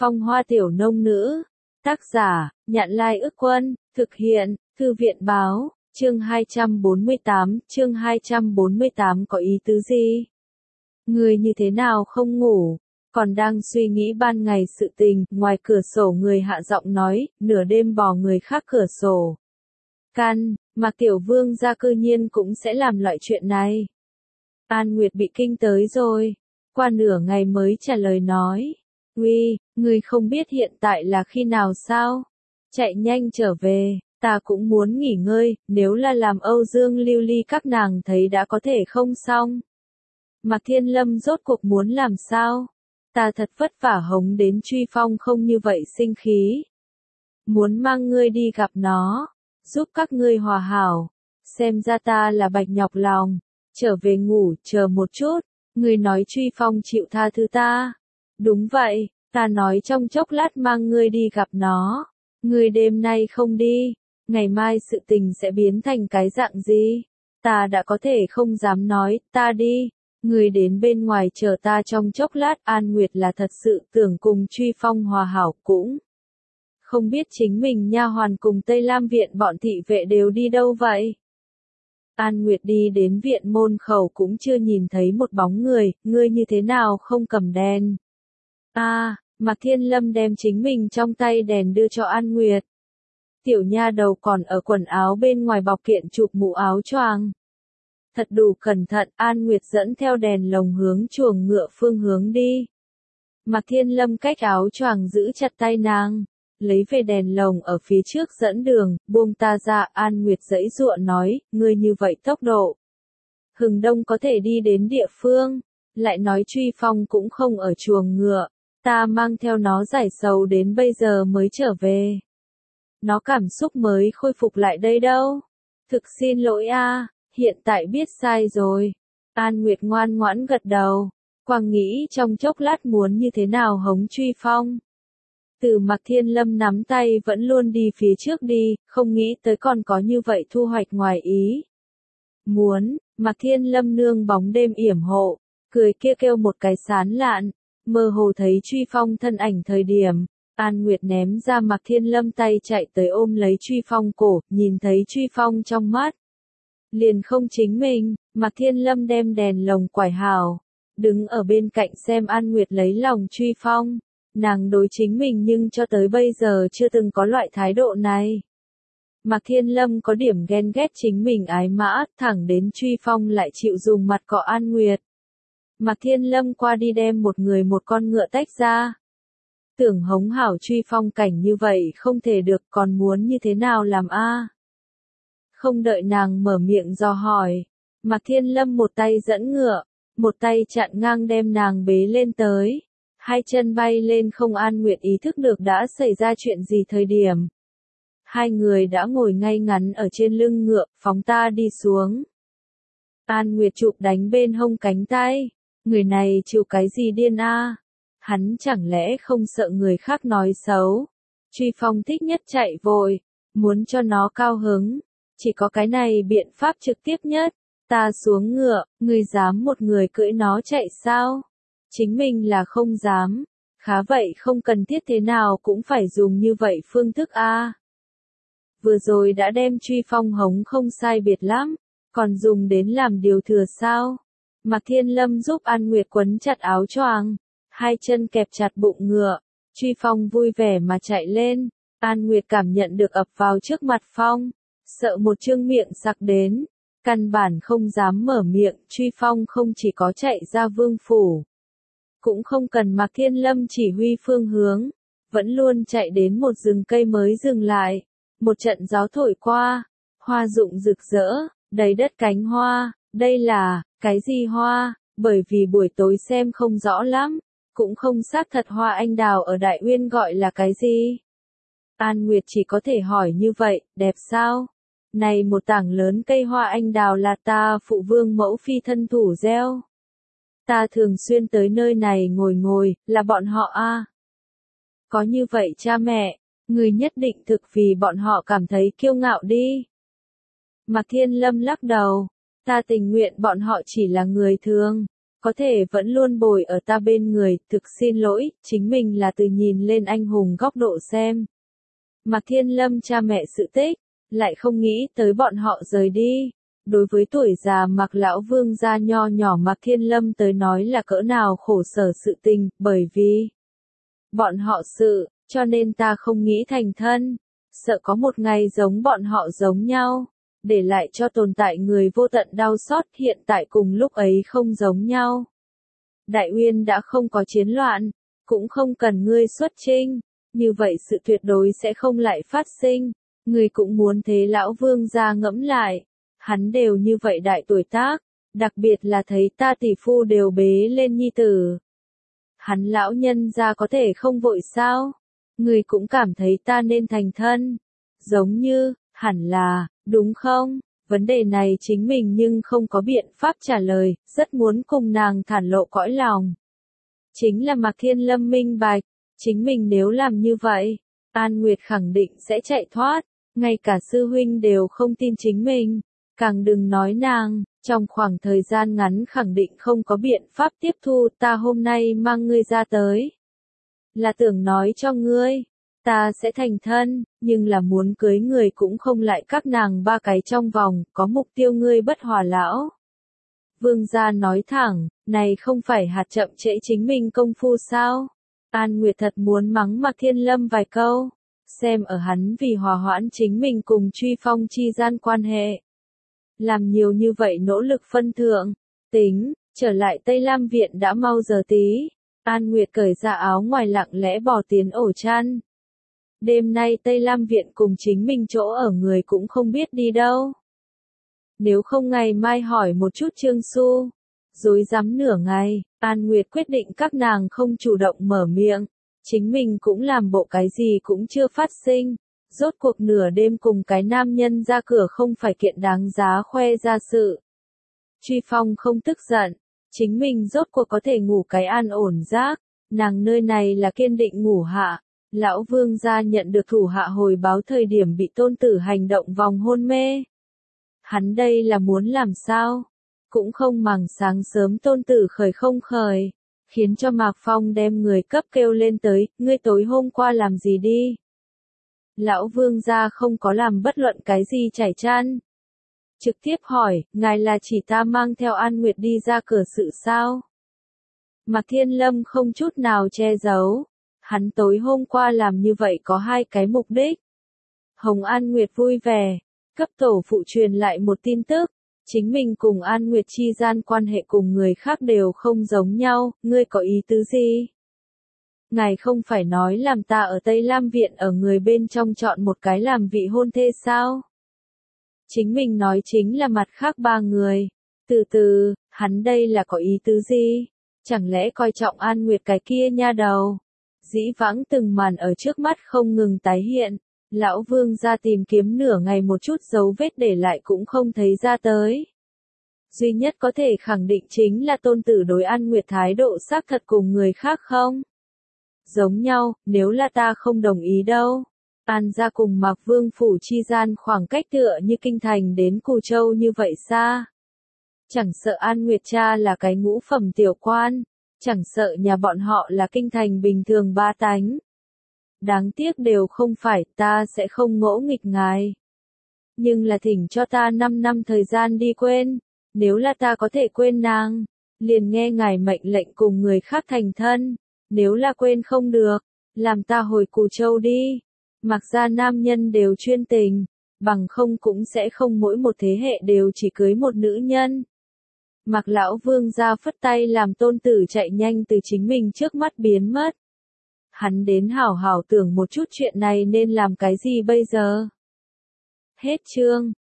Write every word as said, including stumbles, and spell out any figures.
Phong Hoa Tiểu Nông Nữ. Tác giả, Nhạn Lai Ức Quân, thực hiện, Thư viện Báo, chương hai trăm bốn mươi tám, chương hai trăm bốn mươi tám có ý tứ gì? Người như thế nào không ngủ, còn đang suy nghĩ ban ngày sự tình, ngoài cửa sổ người hạ giọng nói, nửa đêm bò người khác cửa sổ. Căn, mà Tiểu Vương gia cư nhiên cũng sẽ làm loại chuyện này. An Nguyệt bị kinh tới rồi, qua nửa ngày mới trả lời nói. Uy, người không biết hiện tại là khi nào sao? Chạy nhanh trở về, ta cũng muốn nghỉ ngơi, nếu là làm Âu Dương Lưu Ly các nàng thấy đã có thể không xong. Mạc Thiên Lâm rốt cuộc muốn làm sao? Ta thật vất vả hống đến Truy Phong không như vậy sinh khí. Muốn mang ngươi đi gặp nó, giúp các ngươi hòa hảo. Xem ra ta là bạch nhọc lòng. Trở về ngủ, chờ một chút. Ngươi nói Truy Phong chịu tha thứ ta. Đúng vậy, ta nói trong chốc lát mang ngươi đi gặp nó. Ngươi đêm nay không đi, ngày mai sự tình sẽ biến thành cái dạng gì? Ta đã có thể không dám nói, ta đi. Ngươi đến bên ngoài chờ ta trong chốc lát. An Nguyệt là thật sự tưởng cùng Truy Phong hòa hảo cũng. Không biết chính mình nha hoàn cùng Tây Lam viện bọn thị vệ đều đi đâu vậy? An Nguyệt đi đến viện môn khẩu cũng chưa nhìn thấy một bóng người, ngươi như thế nào không cầm đèn? À, Mạc Thiên Lâm đem chính mình trong tay đèn đưa cho An Nguyệt. Tiểu nha đầu còn ở quần áo bên ngoài bọc kiện chụp mũ áo choàng. Thật đủ cẩn thận, An Nguyệt dẫn theo đèn lồng hướng chuồng ngựa phương hướng đi. Mạc Thiên Lâm cách áo choàng giữ chặt tay nàng, lấy về đèn lồng ở phía trước dẫn đường, buông ta ra. An Nguyệt giãy giụa nói, ngươi như vậy tốc độ. Hừng đông có thể đi đến địa phương, lại nói Truy Phong cũng không ở chuồng ngựa. Ta mang theo nó giải sầu đến bây giờ mới trở về. Nó cảm xúc mới khôi phục lại đây đâu. Thực xin lỗi a, hiện tại biết sai rồi. An Nguyệt ngoan ngoãn gật đầu. Quang nghĩ trong chốc lát muốn như thế nào hống Truy Phong. Từ Mạc Thiên Lâm nắm tay vẫn luôn đi phía trước đi, không nghĩ tới còn có như vậy thu hoạch ngoài ý. Muốn, Mạc Thiên Lâm nương bóng đêm yểm hộ, cười kia kêu một cái sán lạn. Mơ hồ thấy Truy Phong thân ảnh thời điểm, An Nguyệt ném ra Mạc Thiên Lâm tay chạy tới ôm lấy Truy Phong cổ, nhìn thấy Truy Phong trong mắt. Liền không chính mình, Mạc Thiên Lâm đem đèn lồng quải hào, đứng ở bên cạnh xem An Nguyệt lấy lòng Truy Phong. Nàng đối chính mình nhưng cho tới bây giờ chưa từng có loại thái độ này. Mạc Thiên Lâm có điểm ghen ghét chính mình ái mã, thẳng đến Truy Phong lại chịu dùng mặt cọ An Nguyệt. Mạc Thiên Lâm qua đi đem một người một con ngựa tách ra. Tưởng hống hảo Truy Phong cảnh như vậy không thể được, còn muốn như thế nào làm a? Không đợi nàng mở miệng dò hỏi, Mạc Thiên Lâm một tay dẫn ngựa, một tay chặn ngang đem nàng bế lên tới. Hai chân bay lên không. An Nguyệt ý thức được đã xảy ra chuyện gì thời điểm. Hai người đã ngồi ngay ngắn ở trên lưng ngựa, phóng ta đi xuống. An Nguyệt chụp đánh bên hông cánh tay. Người này chịu cái gì điên a? Hắn chẳng lẽ không sợ người khác nói xấu? Truy Phong thích nhất chạy vội, muốn cho nó cao hứng. Chỉ có cái này biện pháp trực tiếp nhất. Ta xuống ngựa, người dám một người cưỡi nó chạy sao? Chính mình là không dám. Khá vậy không cần thiết thế nào cũng phải dùng như vậy phương thức a. Vừa rồi đã đem Truy Phong hống không sai biệt lắm, còn dùng đến làm điều thừa sao? Mạc Thiên Lâm giúp An Nguyệt quấn chặt áo choàng, hai chân kẹp chặt bụng ngựa. Truy Phong vui vẻ mà chạy lên. An Nguyệt cảm nhận được ập vào trước mặt Phong, sợ một trương miệng sặc đến, căn bản không dám mở miệng. Truy Phong không chỉ có chạy ra vương phủ, cũng không cần Mạc Thiên Lâm chỉ huy phương hướng, vẫn luôn chạy đến một rừng cây mới dừng lại. Một trận gió thổi qua, hoa rụng rực rỡ, đầy đất cánh hoa. Đây là cái gì hoa? Bởi vì buổi tối xem không rõ lắm, cũng không xác thật hoa anh đào ở Đại Uyên gọi là cái gì. An Nguyệt chỉ có thể hỏi như vậy, đẹp sao? Này một tảng lớn cây hoa anh đào là ta phụ vương mẫu phi thân thủ gieo. Ta thường xuyên tới nơi này ngồi ngồi, là bọn họ a. À. Có như vậy cha mẹ, người nhất định thực vì bọn họ cảm thấy kiêu ngạo đi. Mạc Thiên Lâm lắc đầu, ta tình nguyện bọn họ chỉ là người thường, có thể vẫn luôn bồi ở ta bên người, thực xin lỗi, chính mình là từ nhìn lên anh hùng góc độ xem. Mạc Thiên Lâm cha mẹ sự tích, lại không nghĩ tới bọn họ rời đi. Đối với tuổi già Mạc lão vương gia nho nhỏ Mạc Thiên Lâm tới nói là cỡ nào khổ sở sự tình, bởi vì bọn họ sự, cho nên ta không nghĩ thành thân, sợ có một ngày giống bọn họ giống nhau, để lại cho tồn tại người vô tận đau xót, hiện tại cùng lúc ấy không giống nhau. Đại Uyên đã không có chiến loạn, cũng không cần ngươi xuất chinh, như vậy sự tuyệt đối sẽ không lại phát sinh, ngươi cũng muốn thế lão vương gia ngẫm lại, hắn đều như vậy đại tuổi tác, đặc biệt là thấy ta tỷ phu đều bế lên nhi tử. Hắn lão nhân gia có thể không vội sao? Ngươi cũng cảm thấy ta nên thành thân. Giống như, hẳn là, đúng không? Vấn đề này chính mình nhưng không có biện pháp trả lời, rất muốn cùng nàng thản lộ cõi lòng. Chính là Mạc Thiên Lâm minh bạch, chính mình nếu làm như vậy, An Nguyệt khẳng định sẽ chạy thoát, ngay cả sư huynh đều không tin chính mình, càng đừng nói nàng, trong khoảng thời gian ngắn khẳng định không có biện pháp tiếp thu, ta hôm nay mang ngươi ra tới. Là tưởng nói cho ngươi, ta sẽ thành thân, nhưng là muốn cưới người cũng không lại các nàng ba cái trong vòng, có mục tiêu ngươi bất hòa lão. Vương gia nói thẳng, này không phải hạt chậm trễ chính mình công phu sao? An Nguyệt thật muốn mắng Mạc Thiên Lâm vài câu, xem ở hắn vì hòa hoãn chính mình cùng Truy Phong chi gian quan hệ. Làm nhiều như vậy nỗ lực phân thượng, tính, trở lại Tây Lam Viện đã mau giờ tí. An Nguyệt cởi ra áo ngoài lặng lẽ bỏ tiến ổ chăn. Đêm nay Tây Lam Viện cùng chính mình chỗ ở người cũng không biết đi đâu. Nếu không ngày mai hỏi một chút Trương Xu. Dối rắm nửa ngày, An Nguyệt quyết định các nàng không chủ động mở miệng. Chính mình cũng làm bộ cái gì cũng chưa phát sinh. Rốt cuộc nửa đêm cùng cái nam nhân ra cửa không phải kiện đáng giá khoe ra sự. Truy Phong không tức giận. Chính mình rốt cuộc có thể ngủ cái an ổn giấc, nàng nơi này là kiên định ngủ hạ. Lão vương gia nhận được thủ hạ hồi báo thời điểm bị tôn tử hành động vòng hôn mê. Hắn đây là muốn làm sao? Cũng không màng sáng sớm tôn tử khởi không khởi, khiến cho Mạc Phong đem người cấp kêu lên tới, ngươi tối hôm qua làm gì đi? Lão vương gia không có làm bất luận cái gì chảy chăn. Trực tiếp hỏi, ngài là chỉ ta mang theo An Nguyệt đi ra cửa sự sao? Mạc Thiên Lâm không chút nào che giấu. Hắn tối hôm qua làm như vậy có hai cái mục đích. Hồng An Nguyệt vui vẻ, cấp tổ phụ truyền lại một tin tức. Chính mình cùng An Nguyệt chi gian quan hệ cùng người khác đều không giống nhau, ngươi có ý tứ gì? Ngài không phải nói làm ta ở Tây Lam Viện ở người bên trong chọn một cái làm vị hôn thê sao? Chính mình nói chính là mặt khác ba người. Từ từ, hắn đây là có ý tứ gì? Chẳng lẽ coi trọng An Nguyệt cái kia nha đầu? Dĩ vãng từng màn ở trước mắt không ngừng tái hiện. Lão vương ra tìm kiếm nửa ngày một chút dấu vết để lại cũng không thấy ra tới. Duy nhất có thể khẳng định chính là tôn tử đối An Nguyệt thái độ xác thật cùng người khác không? Giống nhau, nếu là ta không đồng ý đâu. An gia cùng Mạc Vương phủ chi gian khoảng cách tựa như kinh thành đến Cù Châu như vậy xa. Chẳng sợ An Nguyệt cha là cái ngũ phẩm tiểu quan, chẳng sợ nhà bọn họ là kinh thành bình thường ba tánh. Đáng tiếc đều không phải, ta sẽ không ngỗ nghịch ngài. Nhưng là thỉnh cho ta năm năm thời gian đi quên, nếu là ta có thể quên nàng, liền nghe ngài mệnh lệnh cùng người khác thành thân, nếu là quên không được, làm ta hồi Cù Châu đi. Mặc ra nam nhân đều chuyên tình, bằng không cũng sẽ không mỗi một thế hệ đều chỉ cưới một nữ nhân. Mạc lão vương ra phất tay làm tôn tử chạy nhanh từ chính mình trước mắt biến mất. Hắn đến hảo hảo tưởng một chút chuyện này nên làm cái gì bây giờ. Hết chương.